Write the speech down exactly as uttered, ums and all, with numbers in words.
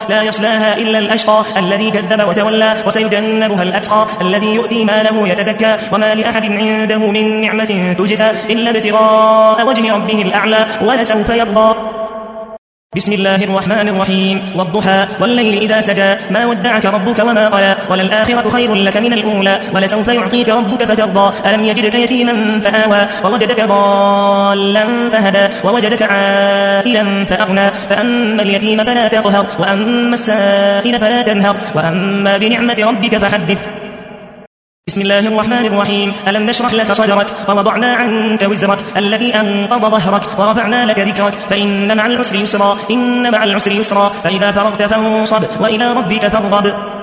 لا يصلاها إلا الأشقى الذي كذب وتولى وسيجنبها الأتقى الذي يؤتي ماله يتزكى وما لأحد عنده من نعمة تجزى إلا ابتغاء وجه ربه الأعلى ولسوف يرضى. بسم الله الرحمن الرحيم. والضحى والليل إذا سجى ما ودعك ربك وما قلى وللآخرة خير لك من الأولى ولسوف يعطيك ربك فترضى. ألم يجدك يتيما فآوى ووجدك ضالا فهدى ووجدك عائلا فأغنى فأما اليتيم فلا تقهر وأما السائل فلا تنهر وأما بنعمة ربك فحدث. بسم الله الرحمن الرحيم. ألم نشرح لك صدرك ووضعنا عنك وزرك الذي أنقض ظهرك ورفعنا لك ذكرك فإن مع العسر يسرا إن مع العسر يسرا فإذا فرغت فانصب وإلى ربك فارغب.